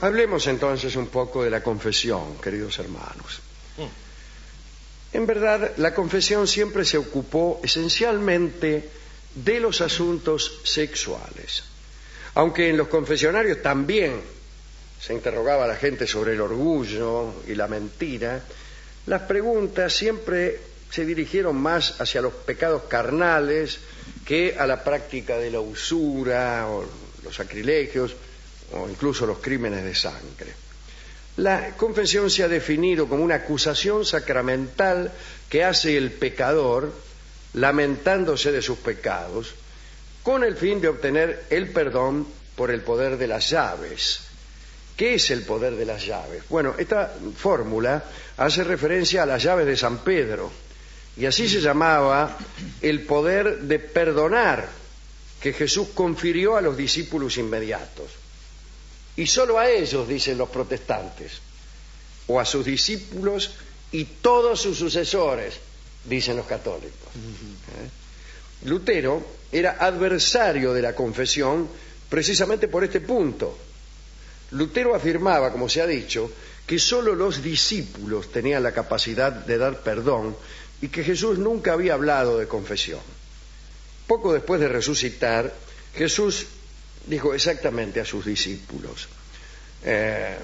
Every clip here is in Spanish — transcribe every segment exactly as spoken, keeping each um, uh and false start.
Hablemos entonces un poco de la confesión, queridos hermanos. En verdad, la confesión siempre se ocupó esencialmente de los asuntos sexuales. Aunque en los confesionarios también se interrogaba a la gente sobre el orgullo y la mentira, las preguntas siempre se dirigieron más hacia los pecados carnales que a la práctica de la usura o los sacrilegios o incluso los crímenes de sangre. La confesión se ha definido como una acusación sacramental que hace el pecador lamentándose de sus pecados con el fin de obtener el perdón por el poder de las llaves. ¿Qué es el poder de las llaves? Bueno, esta fórmula hace referencia a las llaves de San Pedro y así se llamaba el poder de perdonar que Jesús confirió a los discípulos inmediatos. Y solo a ellos, dicen los protestantes, o a sus discípulos y todos sus sucesores, dicen los católicos. ¿Eh? Lutero era adversario de la confesión precisamente por este punto. Lutero afirmaba, como se ha dicho, que solo los discípulos tenían la capacidad de dar perdón y que Jesús nunca había hablado de confesión. Poco después de resucitar, Jesús dijo exactamente a sus discípulos: eh,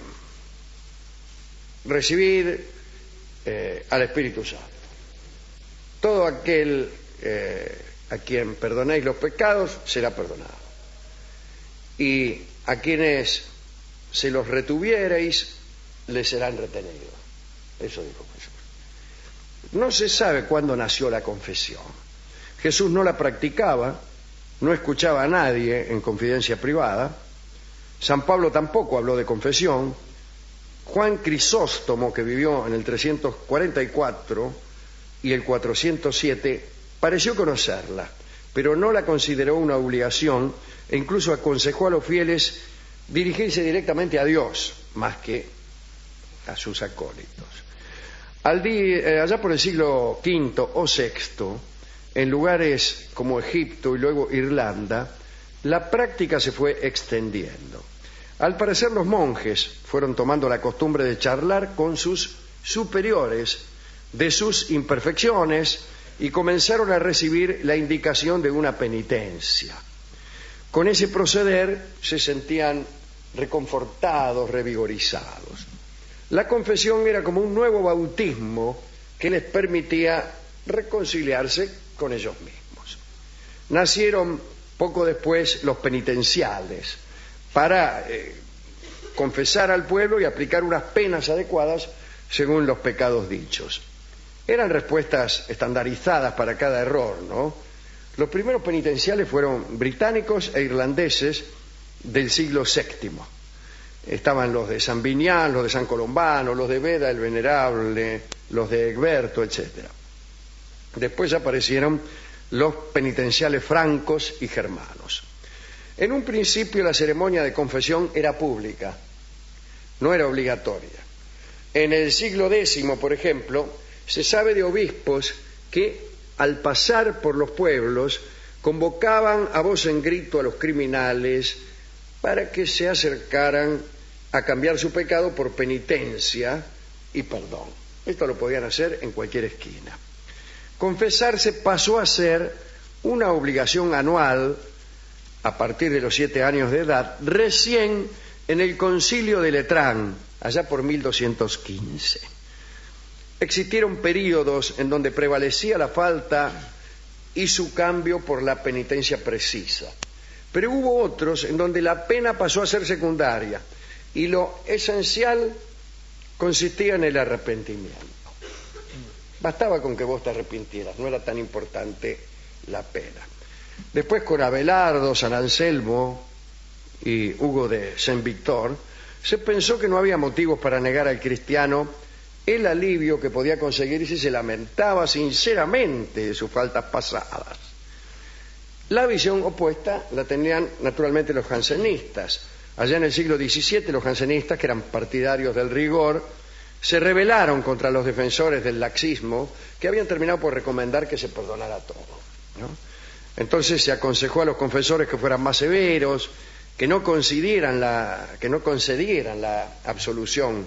recibid eh, al Espíritu Santo. Todo aquel eh, a quien perdonéis los pecados será perdonado, y a quienes se los retuviereis les serán retenidos. Eso dijo Jesús. No se sabe cuándo nació la confesión. Jesús no la practicaba, no escuchaba a nadie en confidencia privada. San Pablo tampoco habló de confesión. Juan Crisóstomo, que vivió en el trescientos cuarenta y cuatro y el cuatrocientos siete, pareció conocerla, pero no la consideró una obligación e incluso aconsejó a los fieles dirigirse directamente a Dios más que a sus acólitos. Al di- eh, allá por el siglo quinto o sexto, en lugares como Egipto y luego Irlanda, la práctica se fue extendiendo. Al parecer los monjes fueron tomando la costumbre de charlar con sus superiores de sus imperfecciones y comenzaron a recibir la indicación de una penitencia. Con ese proceder se sentían reconfortados, revigorizados. La confesión era como un nuevo bautismo que les permitía reconciliarse con ellos mismos. Nacieron poco después los penitenciales para eh, confesar al pueblo y aplicar unas penas adecuadas según los pecados dichos. Eran respuestas estandarizadas para cada error, ¿no? Los primeros penitenciales fueron británicos e irlandeses del siglo séptimo. Estaban los de San Vinián, los de San Colombano, los de Beda el Venerable, los de Egberto, etcétera. Después aparecieron los penitenciales francos y germanos. En un principio la ceremonia de confesión era pública, no era obligatoria. En el siglo décimo, por ejemplo, se sabe de obispos que al pasar por los pueblos convocaban a voz en grito a los criminales para que se acercaran a cambiar su pecado por penitencia y perdón. Esto lo podían hacer en cualquier esquina. Confesarse pasó a ser una obligación anual a partir de los siete años de edad, recién en el Concilio de Letrán, allá por mil doscientos quince. Existieron períodos en donde prevalecía la falta y su cambio por la penitencia precisa. Pero hubo otros en donde la pena pasó a ser secundaria y lo esencial consistía en el arrepentimiento. Bastaba con que vos te arrepintieras, no era tan importante la pena. Después con Abelardo, San Anselmo y Hugo de Saint-Victor se pensó que no había motivos para negar al cristiano el alivio que podía conseguir si se lamentaba sinceramente de sus faltas pasadas. La visión opuesta la tenían naturalmente los jansenistas. Allá en el siglo diecisiete los jansenistas, que eran partidarios del rigor, se rebelaron contra los defensores del laxismo, que habían terminado por recomendar que se perdonara todo, ¿no? Entonces se aconsejó a los confesores que fueran más severos que no concedieran la, que no concedieran la absolución,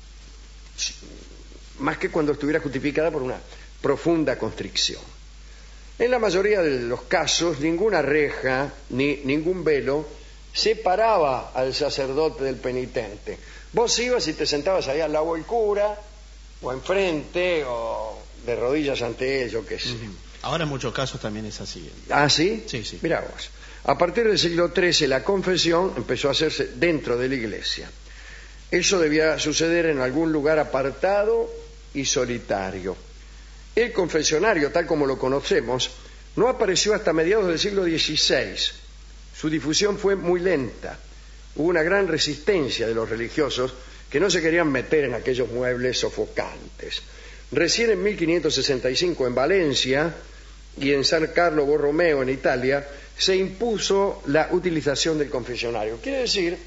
más que cuando estuviera justificada por una profunda constricción. En la mayoría de los casos, ninguna reja ni ningún velo separaba al sacerdote del penitente. Vos ibas y te sentabas ahí al lado del cura, o enfrente, o de rodillas ante él, yo qué sé. Uh-huh. Ahora en muchos casos también es así. ¿Ah, sí? Sí, sí. Mirá vos. A partir del siglo trece, la confesión empezó a hacerse dentro de la iglesia. Eso debía suceder en algún lugar apartado y solitario. El confesionario, tal como lo conocemos, no apareció hasta mediados del siglo dieciséis. Su difusión fue muy lenta. Hubo una gran resistencia de los religiosos que no se querían meter en aquellos muebles sofocantes. Recién en mil quinientos sesenta y cinco en Valencia y en San Carlo Borromeo en Italia se impuso la utilización del confesionario. Quiere decir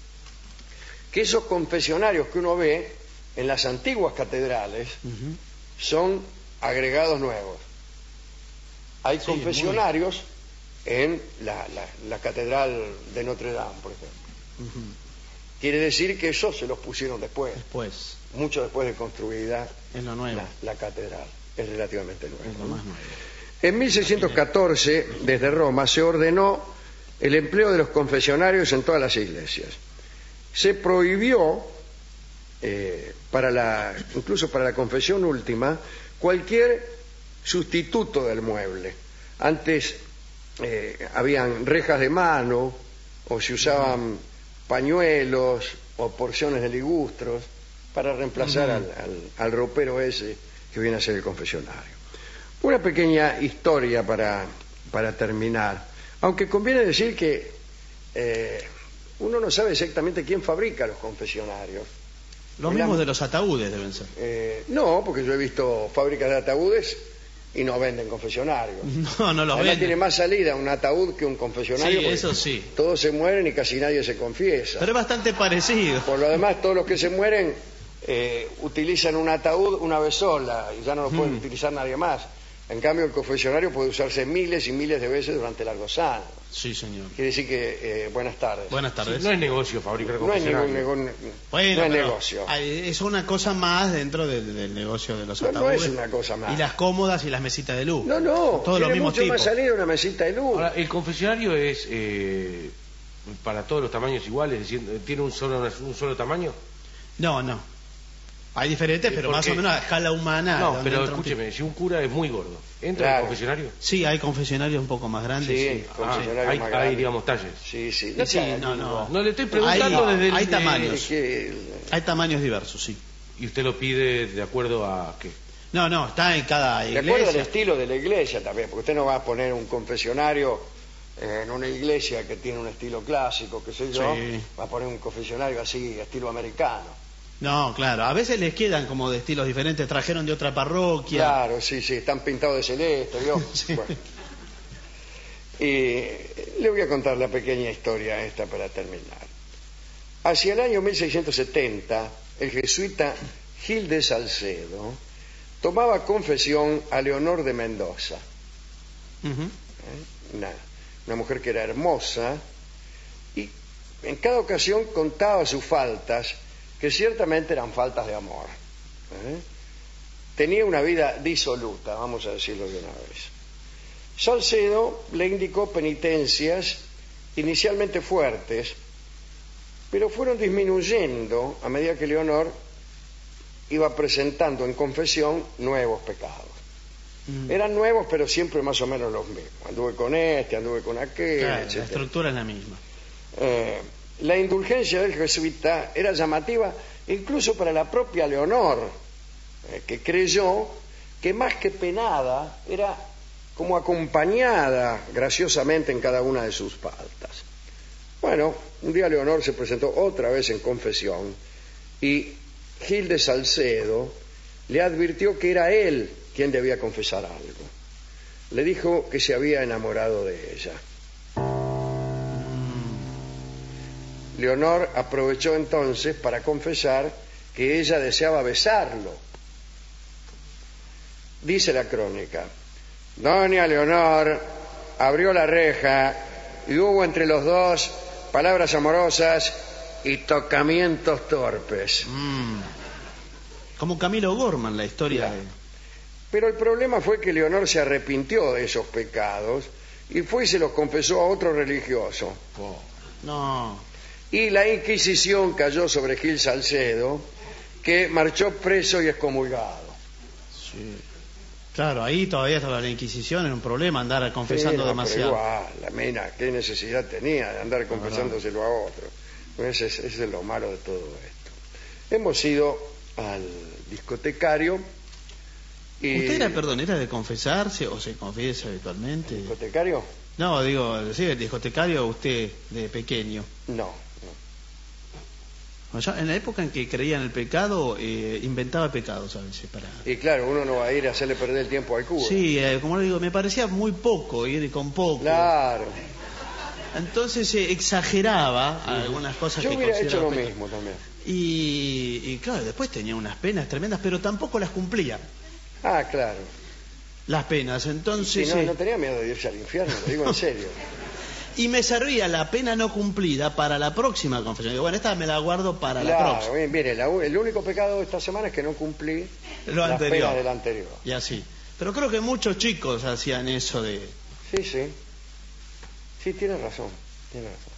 que esos confesionarios que uno ve en las antiguas catedrales uh-huh. son agregados nuevos. Hay sí, confesionarios muy... en la, la, la catedral de Notre Dame, por ejemplo. Uh-huh. Quiere decir que esos se los pusieron después. Después. Mucho después de construida es lo nuevo. La, la catedral. Es relativamente nuevo. Es lo más nuevo. En mil seiscientos catorce, desde Roma, se ordenó el empleo de los confesionarios en todas las iglesias. Se prohibió, eh, para la, incluso para la confesión última, cualquier sustituto del mueble. Antes eh, habían rejas de mano, o se usaban pañuelos o porciones de ligustros para reemplazar uh-huh. al, al, al ropero ese que viene a ser el confesionario. Una pequeña historia para, para terminar, aunque conviene decir que eh, uno no sabe exactamente quién fabrica los confesionarios. Los mismos de los ataúdes deben ser. Eh, no, porque yo he visto fábricas de ataúdes y no venden confesionarios. No, no los Además venden. Tiene más salida un ataúd que un confesionario. Sí, eso sí. Todos se mueren y casi nadie se confiesa. Pero es bastante parecido. Por lo demás, todos los que se mueren eh, utilizan un ataúd una vez sola y ya no lo hmm. pueden utilizar nadie más. En cambio, el confesionario puede usarse miles y miles de veces durante largos años. Sí, señor. Quiere decir que, eh, buenas tardes. Buenas tardes. Sí, no es negocio fabricar no es ningún, ningún, bueno, no es negocio. Es una cosa más dentro del, del negocio de los no, ataúdes. No es una cosa más. Y las cómodas y las mesitas de luz. No, no. Todo lo mismo mucho tipo. más salida una mesita de luz. Ahora, el confesionario es eh, para todos los tamaños iguales, es decir, ¿tiene un solo, un solo tamaño? No, no. Hay diferentes, pero más o menos a escala humana. No, pero escúcheme, un si un cura es muy gordo, ¿entra claro. en el confesionario? Sí, hay confesionarios un poco más grandes. Sí, sí. confesionarios ah, hay, más hay, grandes. digamos, talles. Sí, sí. No, sí, no, no. No le estoy preguntando hay, desde el... Hay tamaños. Es que... Hay tamaños diversos, sí. ¿Y usted lo pide de acuerdo a qué? No, no, está en cada iglesia. De acuerdo al estilo de la iglesia también, porque usted no va a poner un confesionario en una iglesia que tiene un estilo clásico, qué sé yo, sí. Va a poner un confesionario así, estilo americano. No, claro, a veces les quedan como de estilos diferentes, trajeron de otra parroquia. Claro, sí, sí, están pintados de celeste, ¿vio? Sí. Bueno. Y le voy a contar la pequeña historia esta para terminar. Hacia el año mil seiscientos setenta, el jesuita Gil de Salcedo tomaba confesión a Leonor de Mendoza, uh-huh. ¿Eh? una, una mujer que era hermosa, y en cada ocasión contaba sus faltas, que ciertamente eran faltas de amor. ¿Eh? Tenía una vida disoluta, vamos a decirlo de una vez. Salcedo le indicó penitencias inicialmente fuertes, pero fueron disminuyendo a medida que Leonor iba presentando en confesión nuevos pecados. Mm. Eran nuevos, pero siempre más o menos los mismos. Anduve con este, anduve con aquel, claro, etcétera. La estructura es la misma. Eh, La indulgencia del jesuita era llamativa incluso para la propia Leonor, eh, que creyó que más que penada era como acompañada graciosamente en cada una de sus faltas. Bueno, un día Leonor se presentó otra vez en confesión y Gil de Salcedo le advirtió que era él quien debía confesar algo. Le dijo que se había enamorado de ella. Leonor aprovechó entonces para confesar que ella deseaba besarlo. Dice la crónica: Doña Leonor abrió la reja y hubo entre los dos palabras amorosas y tocamientos torpes. Mm. Como Camilo Gorman, la historia Claro. de... Pero el problema fue que Leonor se arrepintió de esos pecados y fue y se los confesó a otro religioso. Oh. No. Y la Inquisición cayó sobre Gil Salcedo, que marchó preso y excomulgado. Sí. Claro, ahí todavía estaba la Inquisición, era un problema andar confesando Sí, no, demasiado. Pero igual, la mina, ¿qué necesidad tenía de andar confesándoselo a otro? Ese es, ese es lo malo de todo esto. Hemos ido al discotecario y... ¿Usted era, perdón, era de confesarse o se confiesa habitualmente? ¿Discotecario? No, digo, sí, el discotecario usted de pequeño. No. No, yo, en la época en que creía en el pecado, eh, inventaba pecados a veces para... Y claro, uno no va a ir a hacerle perder el tiempo al cura. Sí, eh, como le digo, me parecía muy poco, ir con poco. Claro. Entonces eh, exageraba algunas cosas Yo que hubiera hecho consideraba lo pecado. mismo también. Y, y claro, después tenía unas penas tremendas, pero tampoco las cumplía, Ah, claro. las penas. Y Entonces, no, eh, no tenía miedo de irse al infierno, lo digo en serio. y me servía la pena no cumplida para la próxima confesión. Digo, bueno, esta me la guardo para la Claro, próxima. bien, mire, la u- el único pecado de esta semana es que no cumplí Lo las anterior. penas del anterior. Y así. Pero creo que muchos chicos hacían eso de... Sí, sí. Sí, tiene razón, tiene razón.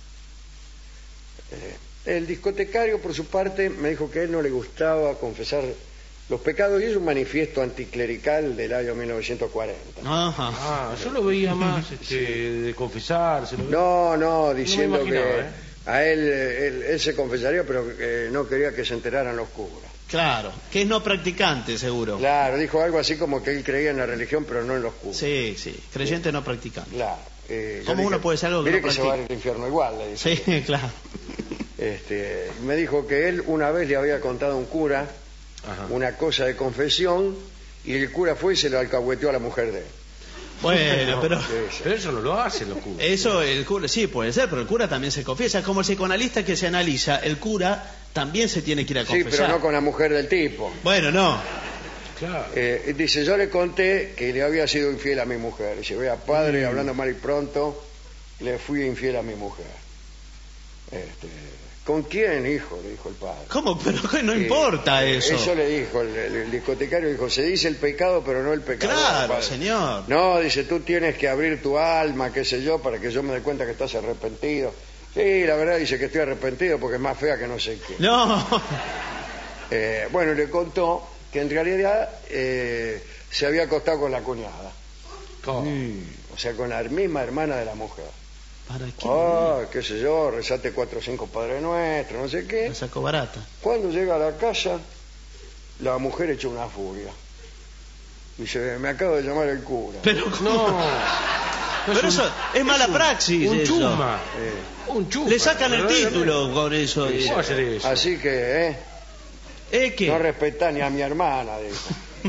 Eh, el discotecario, por su parte, me dijo que a él no le gustaba confesar los pecados y es un manifiesto anticlerical del año mil novecientos cuarenta. Ajá. Ah, yo lo veía más este, de confesarse. Lo veía- No, no, diciendo imaginaba, que ¿eh? a él, él, él se confesaría, pero que no quería que se enteraran los curas. Claro, que es no practicante, seguro. Claro, dijo algo así como que él creía en la religión, pero no en los curas. Sí, sí, creyente no practicante. Claro. Eh, yo ¿Cómo dije, uno puede ser algo que mire no que se va practica? al infierno igual, le dije. Sí, claro. Este, me dijo que él una vez le había contado a un cura Ajá. una cosa de confesión y el cura fue y se lo alcahueteó a la mujer de él. Bueno, pero Sí, sí. Pero eso no lo hacen los curas. eso el cura, sí, puede ser, pero el cura también se confiesa. Como el psicoanalista que se analiza, el cura también se tiene que ir a Sí, confesar. pero no con la mujer del tipo. Bueno, no. Claro. Eh, dice, yo le conté que le había sido infiel a mi mujer. Dice, vea, padre, Mm. hablando mal y pronto, le fui infiel a mi mujer. Este, ¿con quién, hijo? Le dijo el padre. ¿Cómo? Pero no Eh, importa eso. Eso le dijo el, el- el discotecario, dijo, se dice el pecado, pero no el pecado. Claro, señor. No, dice, tú tienes que abrir tu alma, qué sé yo, para que yo me dé cuenta que estás arrepentido. Sí, la verdad dice que estoy arrepentido porque es más fea que no sé qué. No. Eh, bueno, le contó que en realidad eh, se había acostado con la cuñada, ¿Cómo? o sea, con la misma hermana de la mujer. ¿Para qué? Ah, qué sé yo, rezate cuatro o cinco Padre Nuestro, no sé qué. La sacó barata. Cuando llega a la casa, la mujer echó una furia. Dice, me acabo de llamar el cura. Pero No. Pero eso es mala praxis. Un eso. chuma. Eh, Un chuma. Le sacan el Verdaderamente. título con eso. ¿Cómo va a hacer eso? así que, ¿eh? ¿Eh qué? No respetá ni a mi hermana, dijo.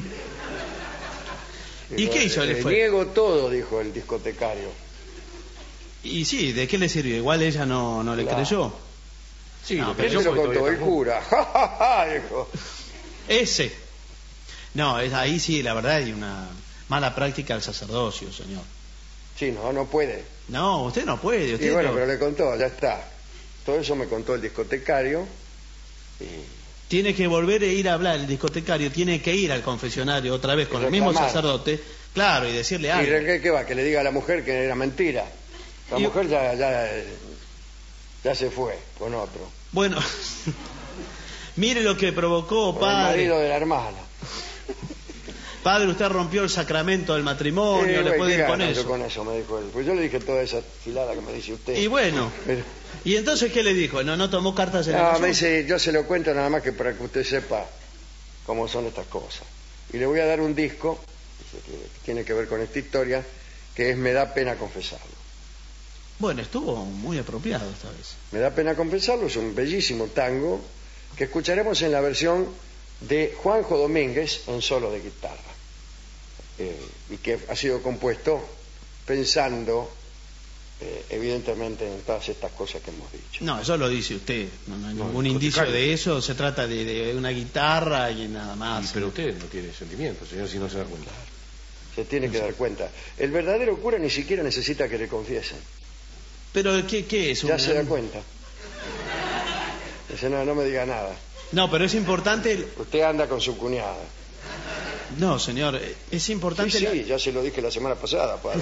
¿Y qué hizo? ¿Le "Eh, fue? Niego todo, dijo el discotecario. Y sí, ¿de qué le sirvió? Igual ella no, no le Claro. creyó. Sí, No, lo pero Él creyó se lo porque contó todavía el tampoco. cura. Ja, ja, ja, dijo. Ese. No, es, ahí sí, la verdad, hay una mala práctica al sacerdocio, señor. Sí, no, no puede. No, usted no puede. Usted Y bueno, no- pero le contó, ya está. Todo eso me contó el discotecario. Y Tiene que volver a ir a hablar, el discotecario tiene que ir al confesionario otra vez con Y el mismo reclamar. sacerdote, claro, y decirle ¿Y algo. qué, qué va? Que le diga a la mujer que era mentira. La Y- mujer ya, ya, ya se fue con otro. Bueno, mire lo que provocó, Con el marido padre. de la hermana. Padre, usted rompió el sacramento del matrimonio, Eh, le güey, puede ¿qué ir con gano yo eso. con eso, me dijo él. Pues yo le dije toda esa filada que me dice usted. Y bueno, Pero- ¿y entonces qué le dijo? ¿No, no tomó cartas en el no, asunto? me dice, yo se lo cuento nada más que para que usted sepa cómo son estas cosas. Y le voy a dar un disco, dice, que tiene que ver con esta historia, que es Me da pena confesarlo. Bueno, estuvo muy apropiado esta vez. Me da pena confesarlo, es un bellísimo tango que escucharemos en la versión de Juanjo Domínguez en solo de guitarra. Eh, y que ha sido compuesto pensando eh, evidentemente en todas estas cosas que hemos dicho. No, eso lo dice usted. No, no hay No, ningún el indicio discotecario. de eso. Se trata de, de una guitarra y nada más. Y, pero usted no tiene sentimientos, señor, si no se da cuenta. Se tiene que dar cuenta. El verdadero cura ni siquiera necesita que le confiesen. Pero, ¿qué, qué es? Ya Un- se da cuenta. Dice, no, no me diga nada. No, pero es importante... Usted anda con su cuñada. No, señor, es Sí, importante... sí, la- ya se lo dije la semana pasada, padre.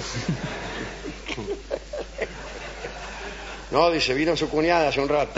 No, dice, vino su cuñada hace un rato.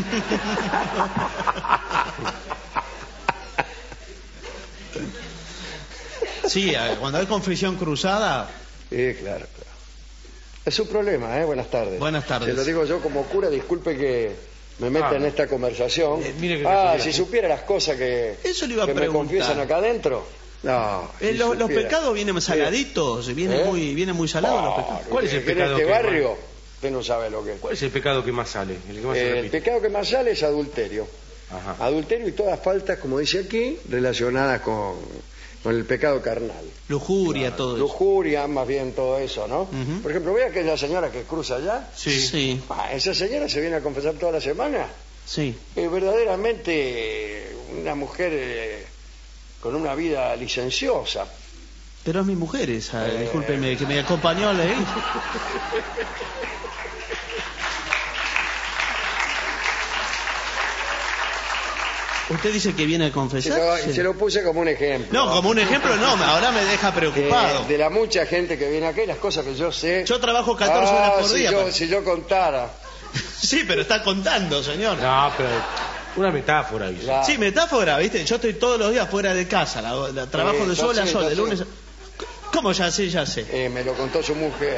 Sí, eh, cuando hay confesión cruzada... Sí, claro, claro. Es su problema, ¿eh? Buenas tardes. Buenas tardes. Se lo digo yo como cura, disculpe que me meta Ah, en esta conversación. eh, mire que ah, casualidad. si supiera las cosas que, Eso le iba a que me preguntar. confiesan acá adentro. No, Eh, si lo- los supiera. pecados vienen saladitos, vienen ¿Eh? muy, vienen muy salados los Ah, pecados. ¿Cuál es el que en pecado este que más- barrio, usted no sabe lo que es. ¿Cuál es el pecado que más sale? El que más se Eh, el repite. pecado que más sale es adulterio. Ajá. Adulterio y todas faltas, como dice aquí, relacionadas con, con el pecado carnal. Lujuria, todo eso. Lujuria, más bien todo eso, ¿no? Ujú. Por ejemplo, ve aquella señora que cruza allá. Sí. Sí, Ah, esa señora se viene a confesar toda la semana. sí. Es verdaderamente una mujer eh, con una vida licenciosa. Pero es mi mujer esa, Eh. discúlpeme, que me acompañó a la iglesia. ¿Usted dice que viene a Se confesar? lo, Sí. se lo puse como un ejemplo. No, como un ejemplo no, ahora me deja Que preocupado. de la mucha gente que viene aquí, las cosas que yo sé. Yo trabajo catorce Ah, horas por si día. Yo, para- si yo contara. Sí, pero está contando, señor. No, pero una metáfora, dice. Ya. Sí, metáfora, ¿viste? Yo estoy todos los días fuera de casa, la, la- trabajo Sí, de ya sol a sé, sol, ya de sé. lunes a... ¿Cómo ya sé, ya sé? Eh, me lo contó su mujer.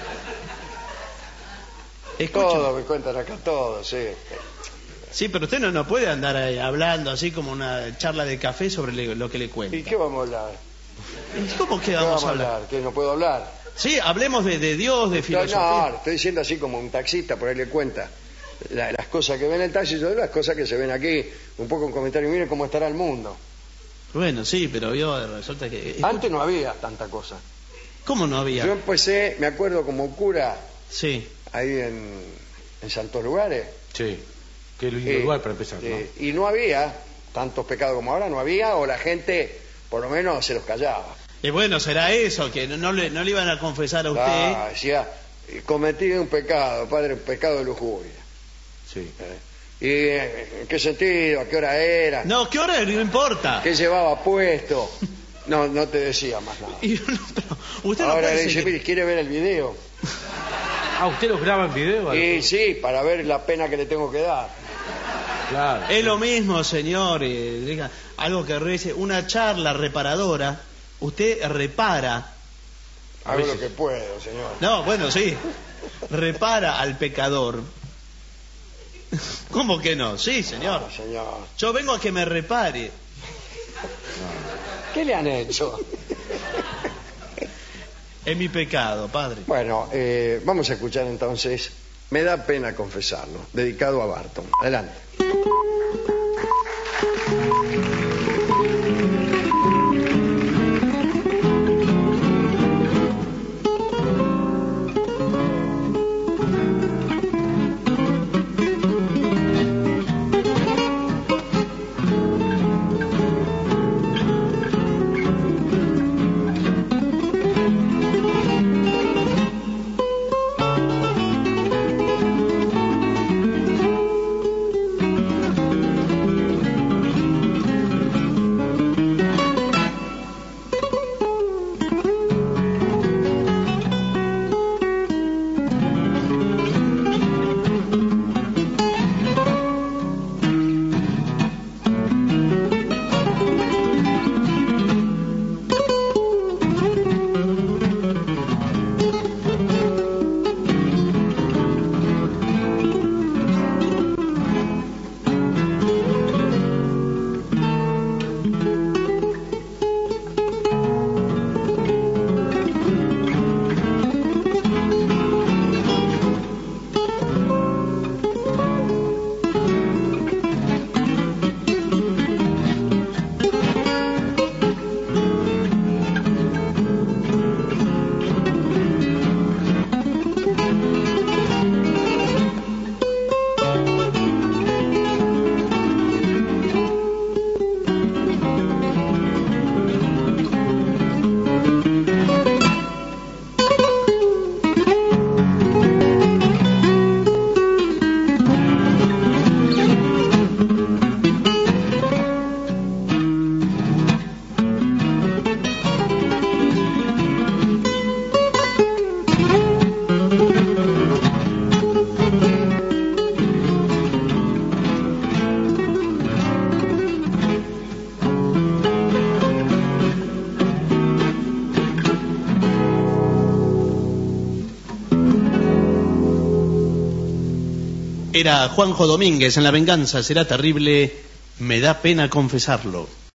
Escucha. Todo, me cuentan acá todo, sí. Sí, pero usted no, no puede andar ahí hablando así como una charla de café sobre le- lo que le cuenta. ¿Y qué vamos a hablar? ¿Cómo que ¿Qué vamos a hablar? ¿Que no puedo hablar? Sí, hablemos de, de Dios, de No, filosofía. no, estoy diciendo así como un taxista, por ahí le cuenta la- las cosas que ve en el taxi, yo las cosas que se ven aquí, un poco un comentario, miren cómo estará el mundo. Bueno, sí, pero yo resulta que... Antes no había tanta cosa. ¿Cómo no había? Yo empecé, me acuerdo como cura, Sí. ahí en, en Santos Lugares. Sí. Qué lindo eh, lugar para empezar, ¿no? eh, y no había tantos pecados como ahora, no había, o la gente por lo menos se los callaba. Y bueno, será eso, que no, no le, no le iban a confesar a usted. Ah, decía, eh, cometí un pecado, padre, un pecado de lujuria. Sí. Eh, ¿Y eh, en qué sentido? ¿A qué hora era? No, ¿qué hora? No importa. ¿Qué llevaba puesto? No, no te decía más nada. Y no, pero usted no Ahora puede le dice, seguir- mire, ¿quiere ver el video? Ah, ¿usted los graba en video? Y sí, para ver la pena que le tengo que dar. Claro. Es lo mismo, señor. eh, diga, algo que rece, una charla reparadora. Usted repara. A Hago veces. lo que puedo, señor. No, bueno, sí. Repara al pecador. ¿Cómo que no? Sí, señor. No, señor. Yo vengo a que me repare. ¿Qué le han hecho? Es mi pecado, padre. Bueno, eh, vamos a escuchar entonces Me da pena confesarlo, dedicado a Barton. Adelante. Era Juanjo Domínguez en La venganza será terrible, me da pena confesarlo.